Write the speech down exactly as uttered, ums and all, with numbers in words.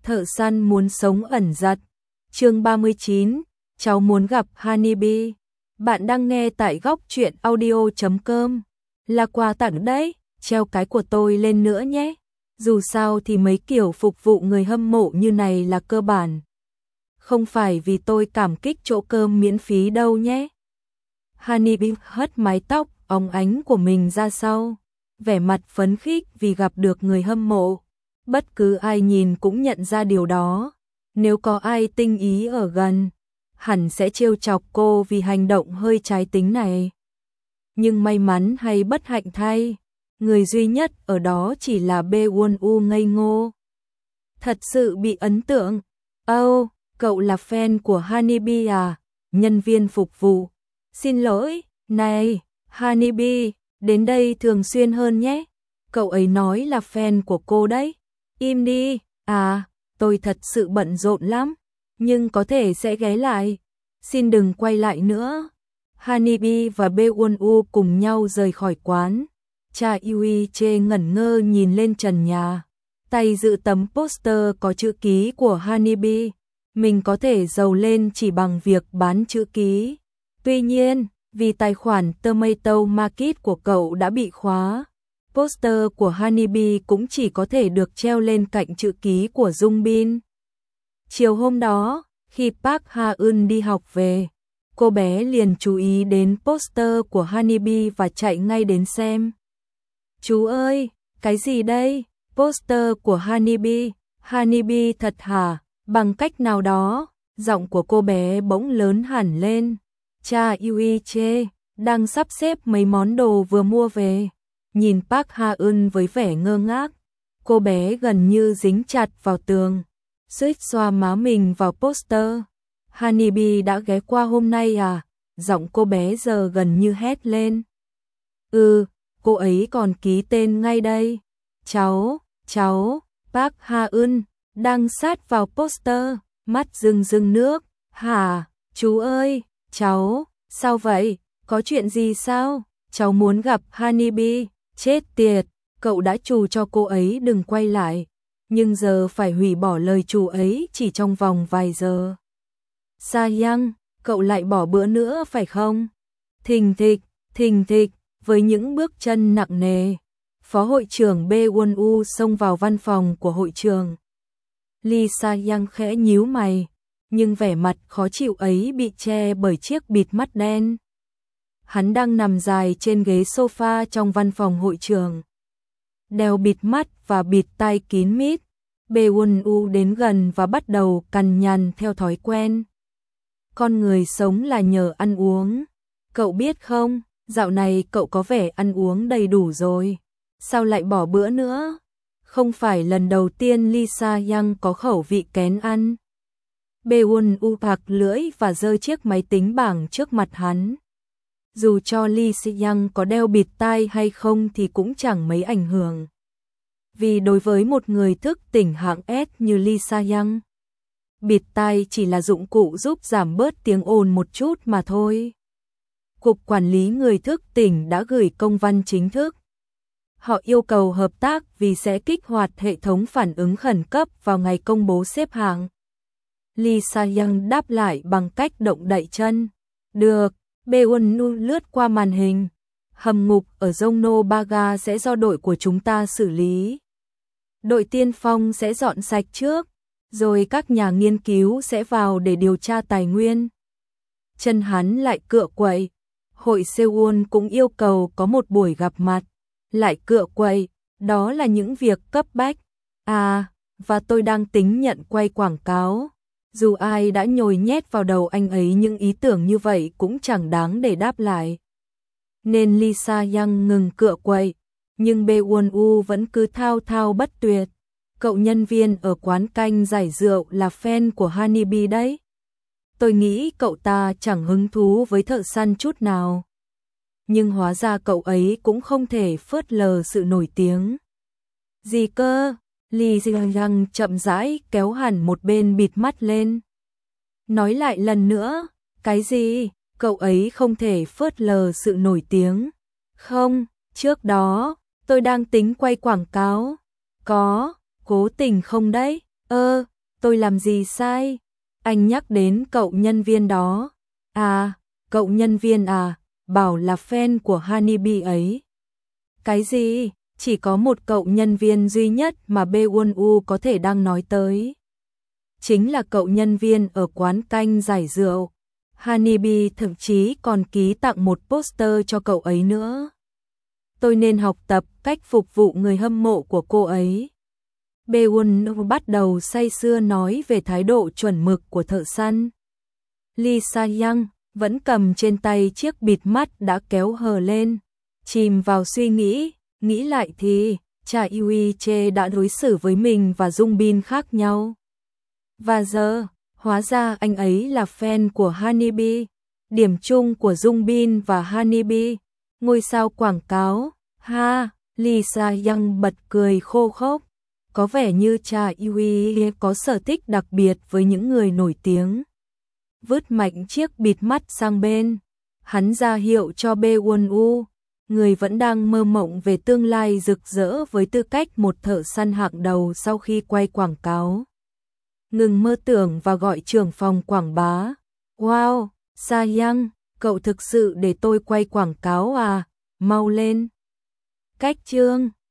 Thợ săn muốn sống ẩn giật. Chương ba mươi chín, cháu muốn gặp Honeybee. Bạn đang nghe tại góc truyện audio chấm com. Là quà tặng đấy, treo cái của tôi lên nữa nhé. Dù sao thì mấy kiểu phục vụ người hâm mộ như này là cơ bản. Không phải vì tôi cảm kích chỗ cơm miễn phí đâu nhé. Honeybee hất mái tóc óng ánh của mình ra sau, vẻ mặt phấn khích vì gặp được người hâm mộ. Bất cứ ai nhìn cũng nhận ra điều đó. Nếu có ai tinh ý ở gần, hẳn sẽ trêu chọc cô vì hành động hơi trái tính này. Nhưng may mắn hay bất hạnh thay, người duy nhất ở đó chỉ là Baewon-woo ngây ngô. Thật sự bị ấn tượng. Oh, cậu là fan của Honeybee à? Nhân viên phục vụ. Xin lỗi, này, Honeybee, đến đây thường xuyên hơn nhé. Cậu ấy nói là fan của cô đấy. Im đi, à, tôi thật sự bận rộn lắm, nhưng có thể sẽ ghé lại. Xin đừng quay lại nữa. Honeybee và Baewon-woo cùng nhau rời khỏi quán. Cha Yui Chê ngẩn ngơ nhìn lên trần nhà, tay giữ tấm poster có chữ ký của Honeybee. Mình có thể giàu lên chỉ bằng việc bán chữ ký. Tuy nhiên, vì tài khoản Tomato Market của cậu đã bị khóa, poster của Honeybee cũng chỉ có thể được treo lên cạnh chữ ký của Jung Bin. Chiều hôm đó, khi Park Ha-eun đi học về, cô bé liền chú ý đến poster của Honeybee và chạy ngay đến xem. Chú ơi, cái gì đây? Poster của Honeybee. Honeybee thật hả? Bằng cách nào đó, giọng của cô bé bỗng lớn hẳn lên. Cha Yui Chê đang sắp xếp mấy món đồ vừa mua về. Nhìn Park Ha-eun với vẻ ngơ ngác, cô bé gần như dính chặt vào tường, suýt xoa má mình vào poster. Honeybee đã ghé qua hôm nay à? Giọng cô bé giờ gần như hét lên. Ừ, cô ấy còn ký tên ngay đây. Cháu, cháu, Park Ha-eun đang sát vào poster, mắt rưng rưng nước. Hả, chú ơi, cháu, sao vậy? Có chuyện gì sao? Cháu muốn gặp Honeybee. Chết tiệt, cậu đã trù cho cô ấy đừng quay lại, nhưng giờ phải hủy bỏ lời trù ấy chỉ trong vòng vài giờ. Sa Yang, cậu lại bỏ bữa nữa phải không? Thình thịch, thình thịch, với những bước chân nặng nề, phó hội trưởng Baewon-woo xông vào văn phòng của hội trưởng. Lee Sa Yang khẽ nhíu mày, nhưng vẻ mặt khó chịu ấy bị che bởi chiếc bịt mắt đen. Hắn đang nằm dài trên ghế sofa trong văn phòng hội trường, đeo bịt mắt và bịt tai kín mít. Baewon-woo đến gần và bắt đầu cằn nhằn theo thói quen. Con người sống là nhờ ăn uống. Cậu biết không, dạo này cậu có vẻ ăn uống đầy đủ rồi. Sao lại bỏ bữa nữa? Không phải lần đầu tiên Lisa Yang có khẩu vị kén ăn. Baewon-woo phạc lưỡi và giơ chiếc máy tính bảng trước mặt hắn. Dù cho Lee Si-young có đeo bịt tai hay không thì cũng chẳng mấy ảnh hưởng. Vì đối với một người thức tỉnh hạng S như Lee Si-young, bịt tai chỉ là dụng cụ giúp giảm bớt tiếng ồn một chút mà thôi. Cục Quản lý Người thức tỉnh đã gửi công văn chính thức. Họ yêu cầu hợp tác vì sẽ kích hoạt hệ thống phản ứng khẩn cấp vào ngày công bố xếp hạng. Lee Si-young đáp lại bằng cách động đậy chân. Được. Baewon-woo lướt qua màn hình. Hầm ngục ở Jongno Baga sẽ do đội của chúng ta xử lý. Đội tiên phong sẽ dọn sạch trước, rồi các nhà nghiên cứu sẽ vào để điều tra tài nguyên. Chân hắn lại cựa quậy. Hội Seoul cũng yêu cầu có một buổi gặp mặt. Lại cựa quậy, đó là những việc cấp bách. À, và tôi đang tính nhận quay quảng cáo. Dù ai đã nhồi nhét vào đầu anh ấy những ý tưởng như vậy cũng chẳng đáng để đáp lại. Nên Lisa Yang ngừng cựa quậy, nhưng Baewon-woo vẫn cứ thao thao bất tuyệt. Cậu nhân viên ở quán canh giải rượu là fan của Honeybee đấy. Tôi nghĩ cậu ta chẳng hứng thú với thợ săn chút nào. Nhưng hóa ra cậu ấy cũng không thể phớt lờ sự nổi tiếng. Gì cơ? Lee Si-young chậm rãi kéo hẳn một bên bịt mắt lên. Nói lại lần nữa, cái gì? Cậu ấy không thể phớt lờ sự nổi tiếng. Không, trước đó, tôi đang tính quay quảng cáo. Có, cố tình không đấy? Ơ, tôi làm gì sai? Anh nhắc đến cậu nhân viên đó. À, cậu nhân viên à, bảo là fan của Honeybee ấy. Cái gì? Chỉ có một cậu nhân viên duy nhất mà bê uân u có thể đang nói tới. Chính là cậu nhân viên ở quán canh giải rượu. Honeybee thậm chí còn ký tặng một poster cho cậu ấy nữa. Tôi nên học tập cách phục vụ người hâm mộ của cô ấy. bê uân u bắt đầu say sưa nói về thái độ chuẩn mực của thợ săn. Lee Sa-young vẫn cầm trên tay chiếc bịt mắt đã kéo hờ lên, chìm vào suy nghĩ, nghĩ lại thì Cha Eui-che đã đối xử với mình và Jung Bin khác nhau. Và giờ, hóa ra anh ấy là fan của Honeybee. Điểm chung của Jung Bin và Honeybee, ngôi sao quảng cáo. Ha, Lee Sa-young bật cười khô khốc. Có vẻ như Cha Eui có sở thích đặc biệt với những người nổi tiếng. Vứt mạnh chiếc bịt mắt sang bên, hắn ra hiệu cho bê uân u, người vẫn đang mơ mộng về tương lai rực rỡ với tư cách một thợ săn hạng đầu sau khi quay quảng cáo. Ngừng mơ tưởng và gọi trưởng phòng quảng bá. Wow, Sa-young, cậu thực sự để tôi quay quảng cáo à, mau lên. Cách chương